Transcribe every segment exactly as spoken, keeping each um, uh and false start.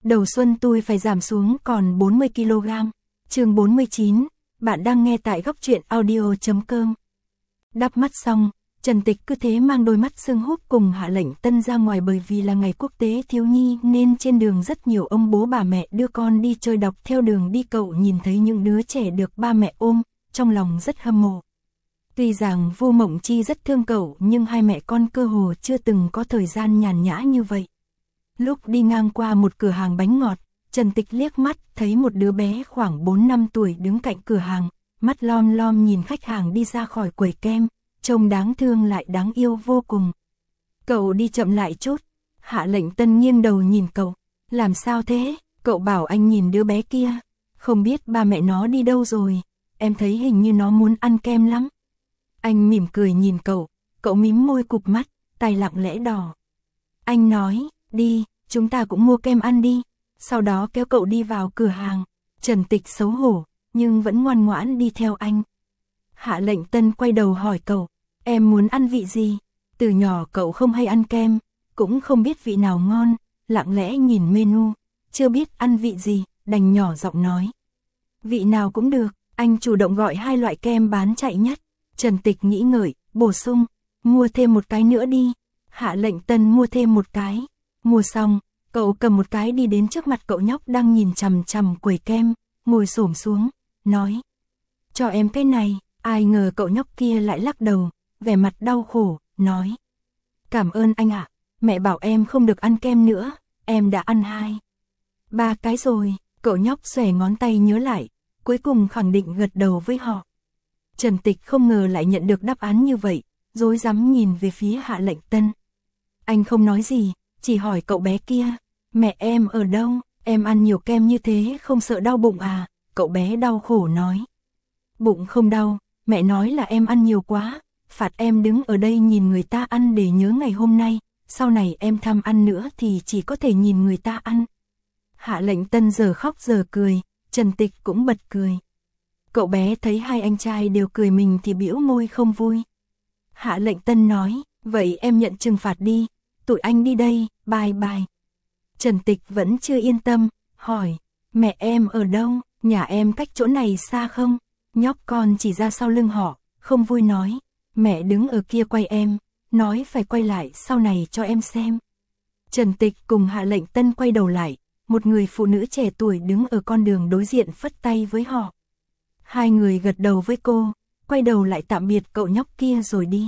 Đầu xuân tôi phải giảm xuống còn bốn mươi ki lô gam. Chương bốn mươi chín, bạn đang nghe tại góc truyện audio chấm com. Đắp mắt xong, Trần Tịch cứ thế mang đôi mắt sưng húp cùng Hạ Lệnh Tân ra ngoài, bởi vì là ngày quốc tế thiếu nhi nên trên đường rất nhiều ông bố bà mẹ đưa con đi chơi. Đọc theo đường đi cậu nhìn thấy những đứa trẻ được ba mẹ ôm, trong lòng rất hâm mộ. Tuy rằng Vu Mộng Chi rất thương cậu nhưng hai mẹ con cơ hồ chưa từng có thời gian nhàn nhã như vậy. Lúc đi ngang qua một cửa hàng bánh ngọt, Trần Tịch liếc mắt thấy một đứa bé khoảng bốn năm tuổi đứng cạnh cửa hàng, mắt lom lom nhìn khách hàng đi ra khỏi quầy kem, trông đáng thương lại đáng yêu vô cùng. Cậu đi chậm lại chút. Hạ Lệnh Tân nghiêng đầu nhìn cậu. Làm sao thế? Cậu bảo anh nhìn đứa bé kia. Không biết ba mẹ nó đi đâu rồi. Em thấy hình như nó muốn ăn kem lắm. Anh mỉm cười nhìn cậu. Cậu mím môi cụp mắt, tay lặng lẽ đỏ. Anh nói, đi, chúng ta cũng mua kem ăn đi. Sau đó kéo cậu đi vào cửa hàng. Trần Tịch xấu hổ, nhưng vẫn ngoan ngoãn đi theo anh. Hạ Lệnh Tân quay đầu hỏi cậu, em muốn ăn vị gì? Từ nhỏ cậu không hay ăn kem, cũng không biết vị nào ngon, lặng lẽ nhìn menu, chưa biết ăn vị gì, đành nhỏ giọng nói. Vị nào cũng được, anh chủ động gọi hai loại kem bán chạy nhất. Trần Tịch nghĩ ngợi, bổ sung, mua thêm một cái nữa đi. Hạ Lệnh Tân mua thêm một cái. Mua xong, cậu cầm một cái đi đến trước mặt cậu nhóc đang nhìn chằm chằm quầy kem, ngồi xổm xuống, nói. Cho em cái này. Ai ngờ cậu nhóc kia lại lắc đầu, vẻ mặt đau khổ, nói. Cảm ơn anh ạ, mẹ bảo em không được ăn kem nữa, em đã ăn hai. Ba cái rồi, cậu nhóc xòe ngón tay nhớ lại, cuối cùng khẳng định gật đầu với họ. Trần Tịch không ngờ lại nhận được đáp án như vậy, rối rắm nhìn về phía Hạ Lệnh Tân. Anh không nói gì, chỉ hỏi cậu bé kia, mẹ em ở đâu, em ăn nhiều kem như thế không sợ đau bụng à? Cậu bé đau khổ nói. Bụng không đau. Mẹ nói là em ăn nhiều quá, phạt em đứng ở đây nhìn người ta ăn để nhớ ngày hôm nay, sau này em tham ăn nữa thì chỉ có thể nhìn người ta ăn. Hạ Lệnh Tân giờ khóc giờ cười, Trần Tịch cũng bật cười. Cậu bé thấy hai anh trai đều cười mình thì bĩu môi không vui. Hạ Lệnh Tân nói, vậy em nhận trừng phạt đi, tụi anh đi đây, bye bye. Trần Tịch vẫn chưa yên tâm, hỏi, mẹ em ở đâu, nhà em cách chỗ này xa không? Nhóc con chỉ ra sau lưng họ, không vui nói, mẹ đứng ở kia quay em, nói phải quay lại sau này cho em xem. Trần Tịch cùng Hạ Lệnh Tân quay đầu lại, một người phụ nữ trẻ tuổi đứng ở con đường đối diện phất tay với họ. Hai người gật đầu với cô, quay đầu lại tạm biệt cậu nhóc kia rồi đi.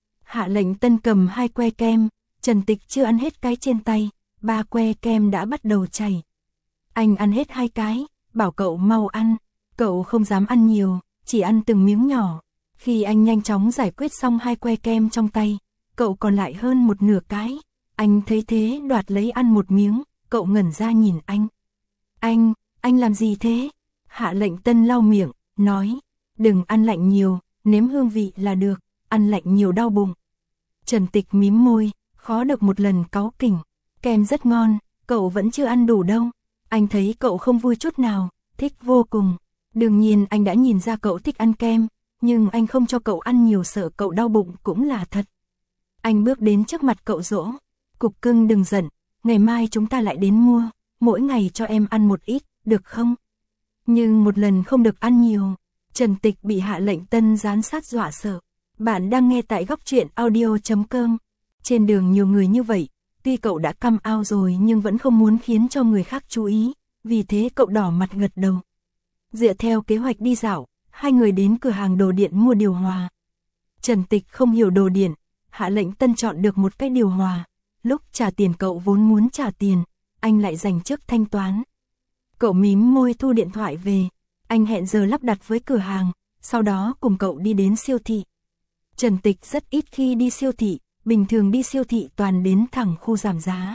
Hạ Lệnh Tân cầm hai que kem, Trần Tịch chưa ăn hết cái trên tay, ba que kem đã bắt đầu chảy. Anh ăn hết hai cái, bảo cậu mau ăn. Cậu không dám ăn nhiều, chỉ ăn từng miếng nhỏ. Khi anh nhanh chóng giải quyết xong hai que kem trong tay, cậu còn lại hơn một nửa cái. Anh thấy thế đoạt lấy ăn một miếng, cậu ngẩn ra nhìn anh. Anh, anh làm gì thế? Hạ Lệnh Tân lau miệng, nói, đừng ăn lạnh nhiều, nếm hương vị là được, ăn lạnh nhiều đau bụng. Trần Tịch mím môi, khó được một lần cáu kỉnh, kem rất ngon, cậu vẫn chưa ăn đủ đâu. Anh thấy cậu không vui chút nào, thích vô cùng. Đương nhiên anh đã nhìn ra cậu thích ăn kem, nhưng anh không cho cậu ăn nhiều sợ cậu đau bụng cũng là thật. Anh bước đến trước mặt cậu dỗ, cục cưng đừng giận, ngày mai chúng ta lại đến mua, mỗi ngày cho em ăn một ít, được không? Nhưng một lần không được ăn nhiều. Trần Tịch bị Hạ Lệnh Tân gián sát dọa sợ. Bạn đang nghe tại góc truyện audio chấm com. Trên đường nhiều người như vậy, tuy cậu đã căm ao rồi nhưng vẫn không muốn khiến cho người khác chú ý, vì thế cậu đỏ mặt gật đầu. Dựa theo kế hoạch đi dạo, hai người đến cửa hàng đồ điện mua điều hòa. Trần Tịch không hiểu đồ điện, Hạ Lệnh Tân chọn được một cái điều hòa. Lúc trả tiền cậu vốn muốn trả tiền, anh lại dành trước thanh toán. Cậu mím môi thu điện thoại về, anh hẹn giờ lắp đặt với cửa hàng, sau đó cùng cậu đi đến siêu thị. Trần Tịch rất ít khi đi siêu thị, bình thường đi siêu thị toàn đến thẳng khu giảm giá.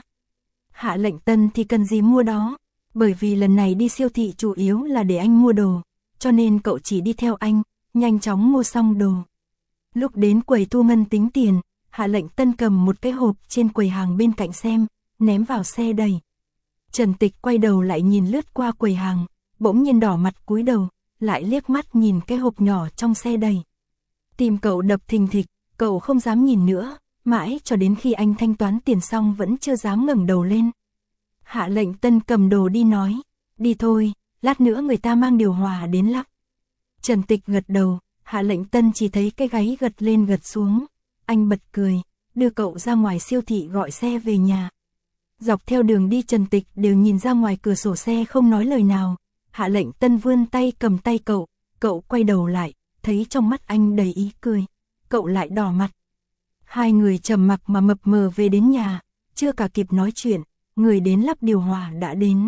Hạ Lệnh Tân thì cần gì mua đó. Bởi vì lần này đi siêu thị chủ yếu là để anh mua đồ, cho nên cậu chỉ đi theo anh, nhanh chóng mua xong đồ. Lúc đến quầy thu ngân tính tiền, Hạ Lệnh Tân cầm một cái hộp trên quầy hàng bên cạnh xem, ném vào xe đẩy. Trần Tịch quay đầu lại nhìn lướt qua quầy hàng, bỗng nhiên đỏ mặt cúi đầu, lại liếc mắt nhìn cái hộp nhỏ trong xe đẩy. Tim cậu đập thình thịch, cậu không dám nhìn nữa, mãi cho đến khi anh thanh toán tiền xong vẫn chưa dám ngẩng đầu lên. Hạ Lệnh Tân cầm đồ đi nói, đi thôi, lát nữa người ta mang điều hòa đến lắp. Trần Tịch gật đầu, Hạ Lệnh Tân chỉ thấy cái gáy gật lên gật xuống. Anh bật cười, đưa cậu ra ngoài siêu thị gọi xe về nhà. Dọc theo đường đi Trần Tịch đều nhìn ra ngoài cửa sổ xe không nói lời nào. Hạ Lệnh Tân vươn tay cầm tay cậu, cậu quay đầu lại, thấy trong mắt anh đầy ý cười. Cậu lại đỏ mặt. Hai người trầm mặc mà mập mờ về đến nhà, chưa cả kịp nói chuyện, người đến lắp điều hòa đã đến.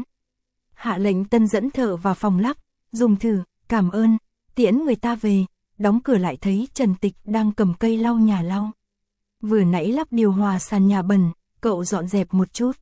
Hạ Lệnh Tân dẫn thợ vào phòng lắp, dùng thử, cảm ơn, tiễn người ta về, đóng cửa lại thấy Trần Tịch đang cầm cây lau nhà lau. Vừa nãy lắp điều hòa sàn nhà bẩn, cậu dọn dẹp một chút.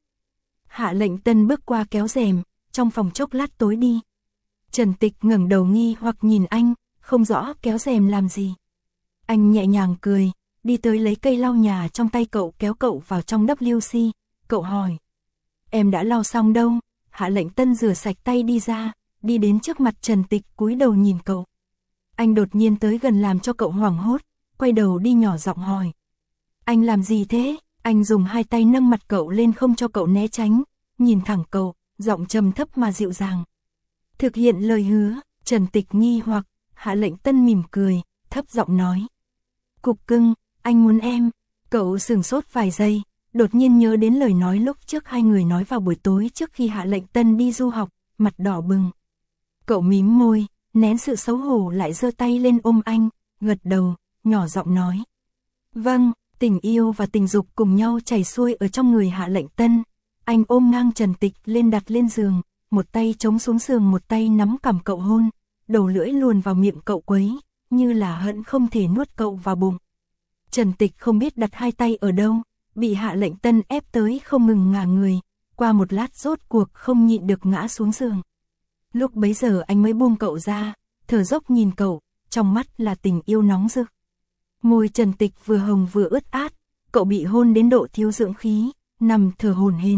Hạ Lệnh Tân bước qua kéo rèm, trong phòng chốc lát tối đi. Trần Tịch ngẩng đầu nghi hoặc nhìn anh, không rõ kéo rèm làm gì. Anh nhẹ nhàng cười, đi tới lấy cây lau nhà trong tay cậu kéo cậu vào trong vê kép xê. Cậu hỏi, em đã lau xong đâu? Hạ Lệnh Tân rửa sạch tay đi ra, đi đến trước mặt Trần Tịch cúi đầu nhìn cậu. Anh đột nhiên tới gần làm cho cậu hoảng hốt, quay đầu đi nhỏ giọng hỏi. Anh làm gì thế? Anh dùng hai tay nâng mặt cậu lên không cho cậu né tránh, nhìn thẳng cậu, giọng trầm thấp mà dịu dàng. Thực hiện lời hứa. Trần Tịch nghi hoặc, Hạ Lệnh Tân mỉm cười, thấp giọng nói. Cục cưng, anh muốn em. Cậu sửng sốt vài giây, đột nhiên nhớ đến lời nói lúc trước hai người nói vào buổi tối trước khi Hạ Lệnh Tân đi du học, mặt đỏ bừng. Cậu mím môi, nén sự xấu hổ lại giơ tay lên ôm anh, gật đầu, nhỏ giọng nói. Vâng, tình yêu và tình dục cùng nhau chảy xuôi ở trong người Hạ Lệnh Tân. Anh ôm ngang Trần Tịch lên đặt lên giường, một tay chống xuống giường một tay nắm cằm cậu hôn, đầu lưỡi luồn vào miệng cậu quấy, như là hận không thể nuốt cậu vào bụng. Trần Tịch không biết đặt hai tay ở đâu, bị Hạ Lệnh Tân ép tới không ngừng ngả người, qua một lát rốt cuộc không nhịn được ngã xuống giường. Lúc bấy giờ anh mới buông cậu ra, thở dốc nhìn cậu, trong mắt là tình yêu nóng rực. Môi Trần Tịch vừa hồng vừa ướt át, cậu bị hôn đến độ thiếu dưỡng khí, nằm thở hổn hển.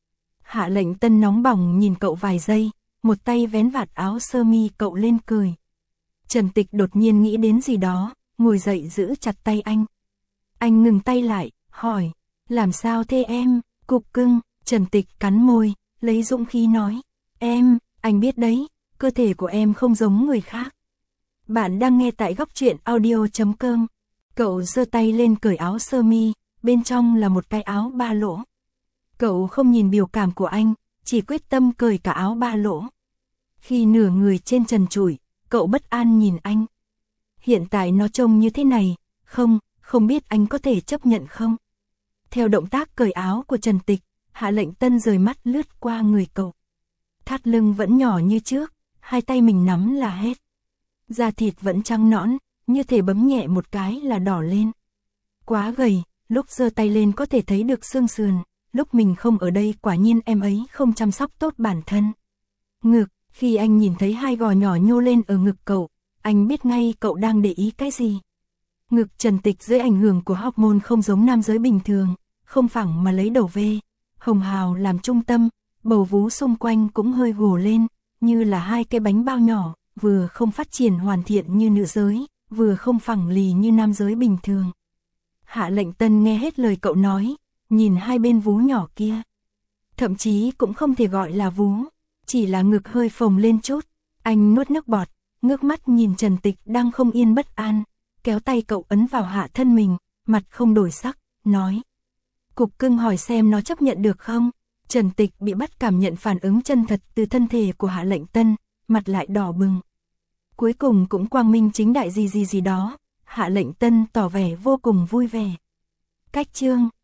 Hạ Lệnh Tân nóng bỏng nhìn cậu vài giây, một tay vén vạt áo sơ mi cậu lên cười. Trần Tịch đột nhiên nghĩ đến gì đó, ngồi dậy giữ chặt tay anh. Anh ngừng tay lại, hỏi, làm sao thế em? Cục cưng. Trần Tịch cắn môi, lấy dũng khí nói, em, anh biết đấy, cơ thể của em không giống người khác. Bạn đang nghe tại góc truyện audio chấm com. Cậu giơ tay lên cởi áo sơ mi, bên trong là một cái áo ba lỗ. Cậu không nhìn biểu cảm của anh, chỉ quyết tâm cởi cả áo ba lỗ. Khi nửa người trên trần trụi, cậu bất an nhìn anh. Hiện tại nó trông như thế này, không, không biết anh có thể chấp nhận không? Theo động tác cởi áo của Trần Tịch, Hạ Lệnh Tân rời mắt lướt qua người cậu. Thắt lưng vẫn nhỏ như trước, hai tay mình nắm là hết. Da thịt vẫn trắng nõn, như thể bấm nhẹ một cái là đỏ lên. Quá gầy, lúc giơ tay lên có thể thấy được xương sườn, lúc mình không ở đây quả nhiên em ấy không chăm sóc tốt bản thân. Ngực, khi anh nhìn thấy hai gò nhỏ nhô lên ở ngực cậu, anh biết ngay cậu đang để ý cái gì. Ngực Trần Tịch dưới ảnh hưởng của hormone không giống nam giới bình thường, không phẳng mà lấy đầu V, hồng hào làm trung tâm, bầu vú xung quanh cũng hơi gồ lên, như là hai cái bánh bao nhỏ, vừa không phát triển hoàn thiện như nữ giới, vừa không phẳng lì như nam giới bình thường. Hạ Lệnh Tân nghe hết lời cậu nói, nhìn hai bên vú nhỏ kia. Thậm chí cũng không thể gọi là vú, chỉ là ngực hơi phồng lên chút. Anh nuốt nước bọt, ngước mắt nhìn Trần Tịch đang không yên bất an, kéo tay cậu ấn vào hạ thân mình, mặt không đổi sắc, nói. Cục cưng hỏi xem nó chấp nhận được không? Trần Tịch bị bắt cảm nhận phản ứng chân thật từ thân thể của Hạ Lệnh Tân, mặt lại đỏ bừng. Cuối cùng cũng quang minh chính đại gì gì gì đó, Hạ Lệnh Tân tỏ vẻ vô cùng vui vẻ. Cách chương